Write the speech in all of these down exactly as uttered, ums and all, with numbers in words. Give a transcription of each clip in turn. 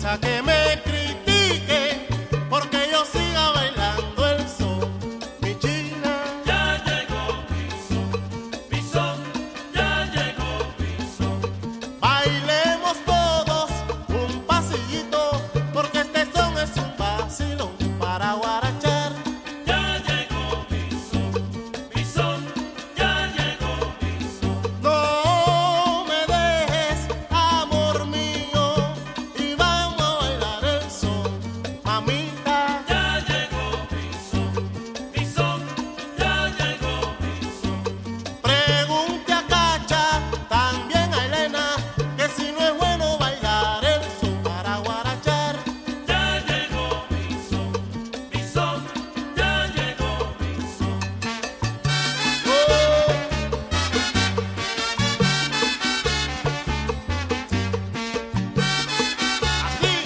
interesa que me critique porque yo siga bailando el son, mi China. Ya llegó mi son, mi son, ya llegó mi son. Bailemos todos un pasillito porque este son es un vacilón para guarachar. Ya llegó mi son, mi son, ya llegó mi son. No me dejes, amor mío, y vamos a bailar el son, mamita. Ya llegó mi son, mi son, ya llegó mi son. Pregunte a Cacha, también a Elena, que si no es bueno bailar el son para guarachar. Ya llegó mi son, mi son, ya llegó mi son. Oh. Así.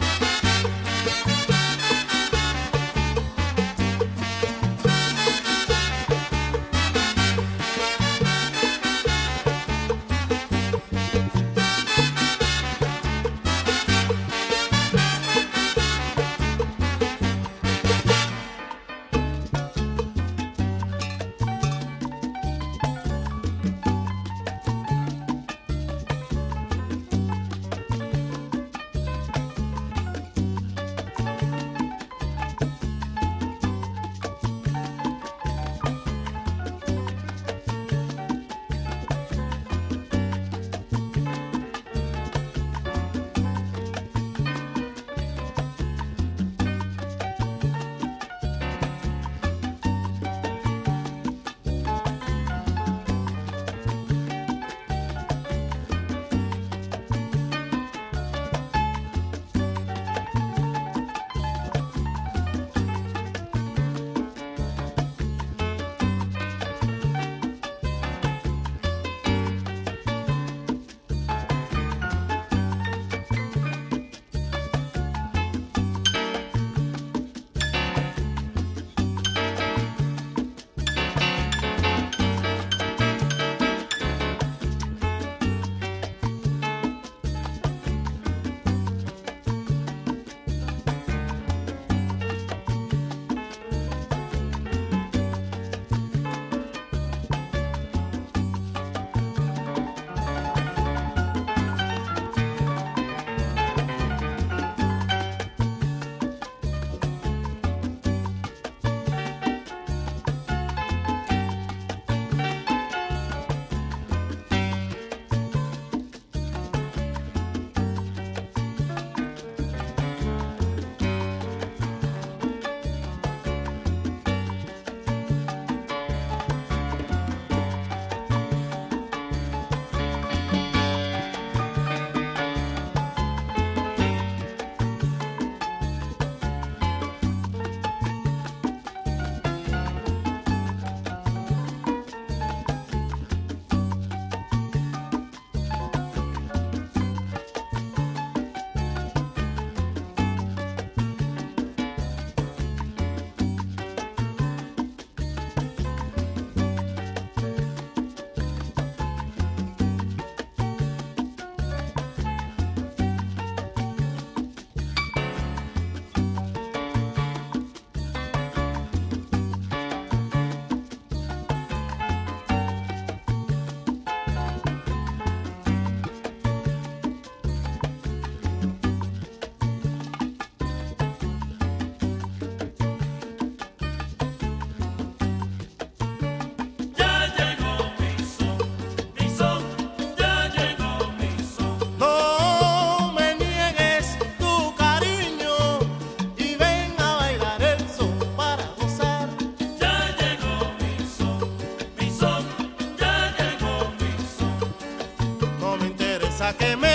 Ya llegó mi son, mi son, ya llegó mi son. No me niegues tu cariño y ven a bailar el son para gozar. Ya llegó mi son, mi son, ya llegó mi son. No me interesa que me